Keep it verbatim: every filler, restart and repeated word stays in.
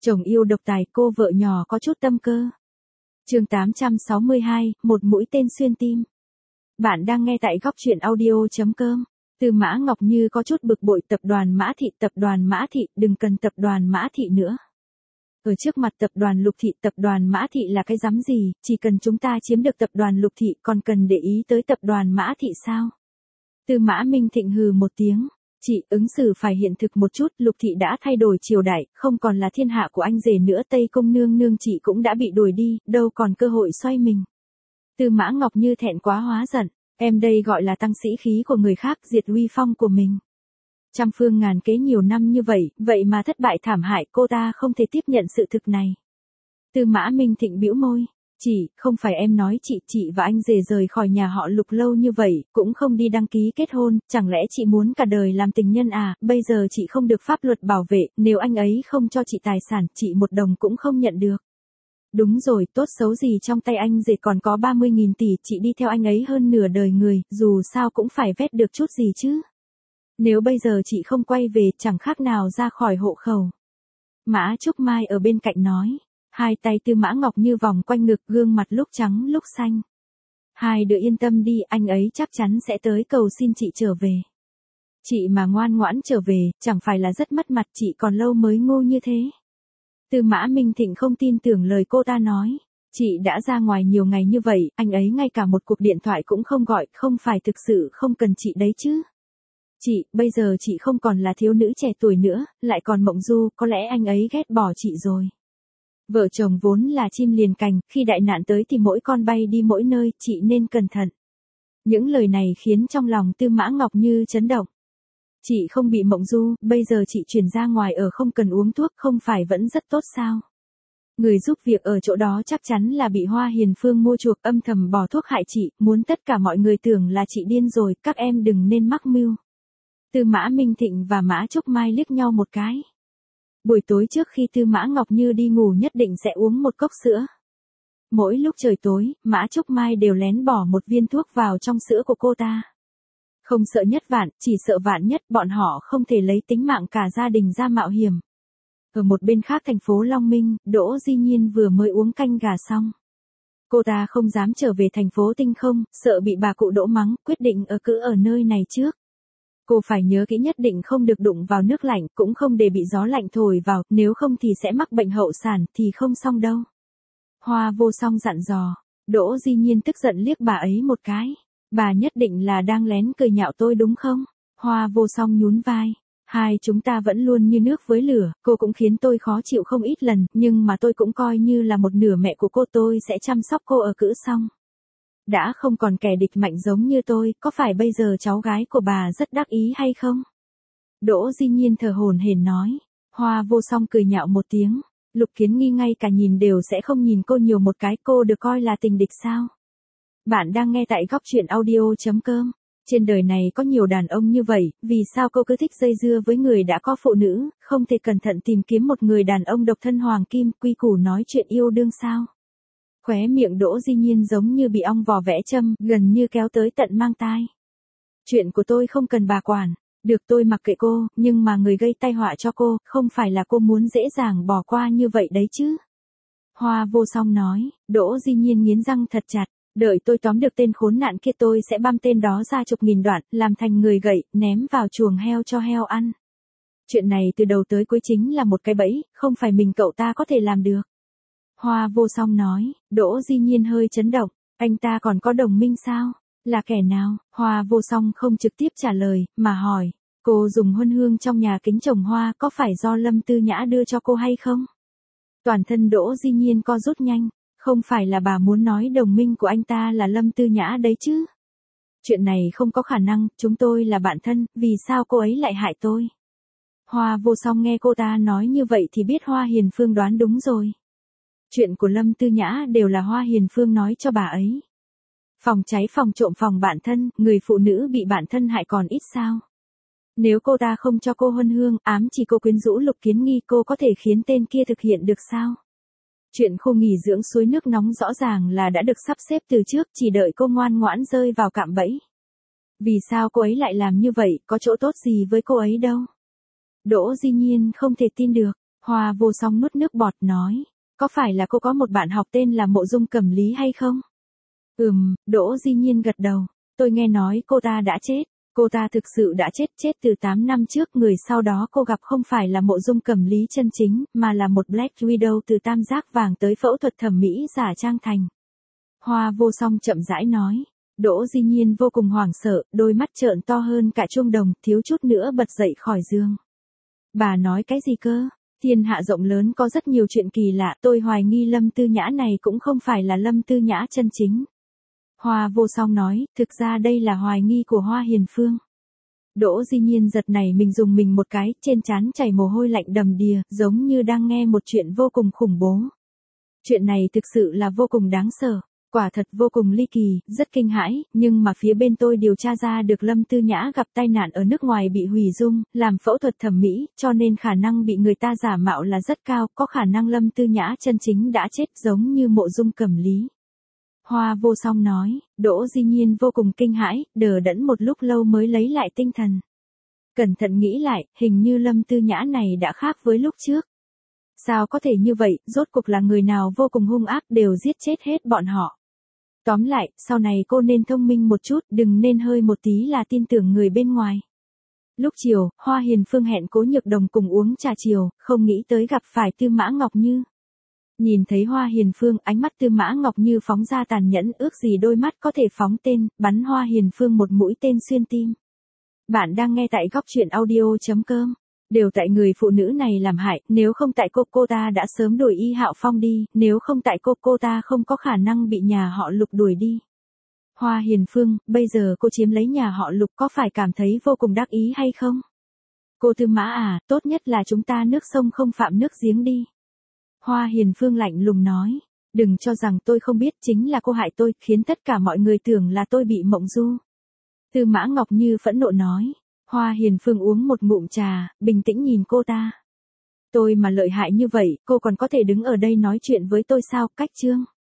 Chồng yêu độc tài, cô vợ nhỏ có chút tâm cơ. Chương tám trăm sáu mươi hai, một mũi tên xuyên tim. Bạn đang nghe tại góc truyện audio chấm com. Tư Mã Ngọc Như có chút bực bội tập đoàn Mã Thị, tập đoàn Mã Thị, đừng cần tập đoàn Mã Thị nữa. Ở trước mặt tập đoàn Lục Thị, tập đoàn Mã Thị là cái rắm gì, chỉ cần chúng ta chiếm được tập đoàn Lục Thị còn cần để ý tới tập đoàn Mã Thị sao? Tư Mã Minh Thịnh hừ một tiếng. Chị, ứng xử phải hiện thực một chút, Lục Thị đã thay đổi triều đại, không còn là thiên hạ của anh rể nữa, Tây Công nương nương chị cũng đã bị đuổi đi, đâu còn cơ hội xoay mình. Tư Mã Ngọc Như thẹn quá hóa giận, em đây gọi là tăng sĩ khí của người khác, diệt uy phong của mình. Trăm phương ngàn kế nhiều năm như vậy, vậy mà thất bại thảm hại, cô ta không thể tiếp nhận sự thực này. Tư Mã Minh Thịnh bĩu môi. Chị, không phải em nói chị, chị và anh rể rời khỏi nhà họ Lục lâu như vậy, cũng không đi đăng ký kết hôn, chẳng lẽ chị muốn cả đời làm tình nhân à, bây giờ chị không được pháp luật bảo vệ, nếu anh ấy không cho chị tài sản, chị một đồng cũng không nhận được. Đúng rồi, tốt xấu gì trong tay anh rể còn có ba mươi nghìn tỷ, chị đi theo anh ấy hơn nửa đời người, dù sao cũng phải vét được chút gì chứ. Nếu bây giờ chị không quay về, chẳng khác nào ra khỏi hộ khẩu. Mã Trúc Mai ở bên cạnh nói. Hai tay Tư Mã Ngọc Như vòng quanh ngực, gương mặt lúc trắng lúc xanh. Hai đứa yên tâm đi, anh ấy chắc chắn sẽ tới cầu xin chị trở về. Chị mà ngoan ngoãn trở về, chẳng phải là rất mất mặt, chị còn lâu mới ngu như thế. Tư Mã Minh Thịnh không tin tưởng lời cô ta nói. Chị đã ra ngoài nhiều ngày như vậy, anh ấy ngay cả một cuộc điện thoại cũng không gọi, không phải thực sự không cần chị đấy chứ. Chị, bây giờ chị không còn là thiếu nữ trẻ tuổi nữa, lại còn mộng du, có lẽ anh ấy ghét bỏ chị rồi. Vợ chồng vốn là chim liền cành, khi đại nạn tới thì mỗi con bay đi mỗi nơi, chị nên cẩn thận. Những lời này khiến trong lòng Tư Mã Ngọc Như chấn động. Chị không bị mộng du, bây giờ chị chuyển ra ngoài ở không cần uống thuốc, không phải vẫn rất tốt sao? Người giúp việc ở chỗ đó chắc chắn là bị Hoa Hiền Phương mua chuộc, âm thầm bỏ thuốc hại chị, muốn tất cả mọi người tưởng là chị điên rồi, các em đừng nên mắc mưu. Tư Mã Minh Thịnh và Mã Trúc Mai liếc nhau một cái. Buổi tối trước khi Tư Mã Ngọc Như đi ngủ nhất định sẽ uống một cốc sữa. Mỗi lúc trời tối, Mã Trúc Mai đều lén bỏ một viên thuốc vào trong sữa của cô ta. Không sợ nhất vạn, chỉ sợ vạn nhất, bọn họ không thể lấy tính mạng cả gia đình ra mạo hiểm. Ở một bên khác thành phố Long Minh, Đỗ Di Nhiên vừa mới uống canh gà xong. Cô ta không dám trở về thành phố Tinh Không, sợ bị bà cụ Đỗ mắng, quyết định ở cứ ở nơi này trước. Cô phải nhớ kỹ, nhất định không được đụng vào nước lạnh, cũng không để bị gió lạnh thổi vào, nếu không thì sẽ mắc bệnh hậu sản, thì không xong đâu. Hoa Vô Song dặn dò. Đỗ Di Nhiên tức giận liếc bà ấy một cái. Bà nhất định là đang lén cười nhạo tôi đúng không? Hoa Vô Song nhún vai. Hai chúng ta vẫn luôn như nước với lửa, cô cũng khiến tôi khó chịu không ít lần, nhưng mà tôi cũng coi như là một nửa mẹ của cô, tôi sẽ chăm sóc cô ở cữ xong. Đã không còn kẻ địch mạnh giống như tôi, có phải bây giờ cháu gái của bà rất đắc ý hay không? Đỗ Di Nhiên thở hổn hển nói. Hoa Vô Song cười nhạo một tiếng. Lục Kiến Nghi ngay cả nhìn đều sẽ không nhìn cô nhiều một cái, cô được coi là tình địch sao? Bạn đang nghe tại góc truyện audio chấm com. Trên đời này có nhiều đàn ông như vậy, vì sao cô cứ thích dây dưa với người đã có phụ nữ, không thể cẩn thận tìm kiếm một người đàn ông độc thân hoàng kim, quy củ nói chuyện yêu đương sao? Khóe miệng Đỗ Di Nhiên giống như bị ong vò vẽ châm, gần như kéo tới tận mang tai. Chuyện của tôi không cần bà quản, được tôi mặc kệ cô, nhưng mà người gây tai họa cho cô, không phải là cô muốn dễ dàng bỏ qua như vậy đấy chứ. Hoa Vô Song nói. Đỗ Di Nhiên nghiến răng thật chặt, đợi tôi tóm được tên khốn nạn kia tôi sẽ băm tên đó ra chục nghìn đoạn, làm thành người gậy, ném vào chuồng heo cho heo ăn. Chuyện này từ đầu tới cuối chính là một cái bẫy, không phải mình cậu ta có thể làm được. Hoa Vô Song nói. Đỗ Di Nhiên hơi chấn động, anh ta còn có đồng minh sao? Là kẻ nào? Hoa Vô Song không trực tiếp trả lời, mà hỏi, cô dùng huân hương trong nhà kính trồng hoa có phải do Lâm Tư Nhã đưa cho cô hay không? Toàn thân Đỗ Di Nhiên co rút nhanh, không phải là bà muốn nói đồng minh của anh ta là Lâm Tư Nhã đấy chứ? Chuyện này không có khả năng, chúng tôi là bạn thân, vì sao cô ấy lại hại tôi? Hoa Vô Song nghe cô ta nói như vậy thì biết Hoa Hiền Phương đoán đúng rồi. Chuyện của Lâm Tư Nhã đều là Hoa Hiền Phương nói cho bà ấy. Phòng cháy phòng trộm phòng bạn thân, người phụ nữ bị bạn thân hại còn ít sao? Nếu cô ta không cho cô huân hương, ám chỉ cô quyến rũ Lục Kiến Nghi, cô có thể khiến tên kia thực hiện được sao? Chuyện khu nghỉ dưỡng suối nước nóng rõ ràng là đã được sắp xếp từ trước, chỉ đợi cô ngoan ngoãn rơi vào cạm bẫy. Vì sao cô ấy lại làm như vậy, có chỗ tốt gì với cô ấy đâu? Đỗ Di Nhiên không thể tin được. Hoa vô song nuốt nước bọt nói, có phải là cô có một bạn học tên là Mộ Dung Cẩm Lý hay không? Ừm, Đỗ Di Nhiên gật đầu, tôi nghe nói cô ta đã chết. Cô ta thực sự đã chết, chết từ tám năm trước, người sau đó cô gặp không phải là Mộ Dung Cẩm Lý chân chính, mà là một Black Widow từ tam giác vàng tới phẫu thuật thẩm mỹ giả trang thành. Hoa vô song chậm rãi nói. Đỗ Di Nhiên vô cùng hoảng sợ, đôi mắt trợn to hơn cả chuông đồng, thiếu chút nữa bật dậy khỏi giường. Bà nói cái gì cơ? Thiên hạ rộng lớn có rất nhiều chuyện kỳ lạ, tôi hoài nghi Lâm Tư Nhã này cũng không phải là Lâm Tư Nhã chân chính. Hoa vô song nói, thực ra đây là hoài nghi của Hoa Hiền Phương. Đỗ Di Nhiên giật nảy mình dùng mình một cái, trên trán chảy mồ hôi lạnh đầm đìa, giống như đang nghe một chuyện vô cùng khủng bố. Chuyện này thực sự là vô cùng đáng sợ, quả thật vô cùng ly kỳ, rất kinh hãi, nhưng mà phía bên tôi điều tra ra được Lâm Tư Nhã gặp tai nạn ở nước ngoài bị hủy dung, làm phẫu thuật thẩm mỹ, cho nên khả năng bị người ta giả mạo là rất cao, có khả năng Lâm Tư Nhã chân chính đã chết giống như Mộ Dung Cẩm Lý. Hoa vô song nói, Đỗ Di Nhiên vô cùng kinh hãi, đờ đẫn một lúc lâu mới lấy lại tinh thần. Cẩn thận nghĩ lại, hình như Lâm Tư Nhã này đã khác với lúc trước. Sao có thể như vậy, rốt cuộc là người nào vô cùng hung ác đều giết chết hết bọn họ. Tóm lại, sau này cô nên thông minh một chút, đừng nên hơi một tí là tin tưởng người bên ngoài. Lúc chiều, Hoa Hiền Phương hẹn Cố Nhược Đồng cùng uống trà chiều, không nghĩ tới gặp phải Tư Mã Ngọc Như. Nhìn thấy Hoa Hiền Phương, ánh mắt Tư Mã Ngọc Như phóng ra tàn nhẫn, ước gì đôi mắt có thể phóng tên, bắn Hoa Hiền Phương một mũi tên xuyên tim. Bạn đang nghe tại góc truyện audio chấm com. Đều tại người phụ nữ này làm hại, nếu không tại cô, cô ta đã sớm đuổi Y Hạo Phong đi, nếu không tại cô, cô ta không có khả năng bị nhà họ Lục đuổi đi. Hoa Hiền Phương, bây giờ cô chiếm lấy nhà họ Lục có phải cảm thấy vô cùng đắc ý hay không? Cô Tư Mã à, tốt nhất là chúng ta nước sông không phạm nước giếng đi. Hoa Hiền Phương lạnh lùng nói, đừng cho rằng tôi không biết, chính là cô hại tôi, khiến tất cả mọi người tưởng là tôi bị mộng du. Tư Mã Ngọc Như phẫn nộ nói. Hoa Hiền Phương uống một ngụm trà, bình tĩnh nhìn cô ta. Tôi mà lợi hại như vậy, cô còn có thể đứng ở đây nói chuyện với tôi sao? Cách chương.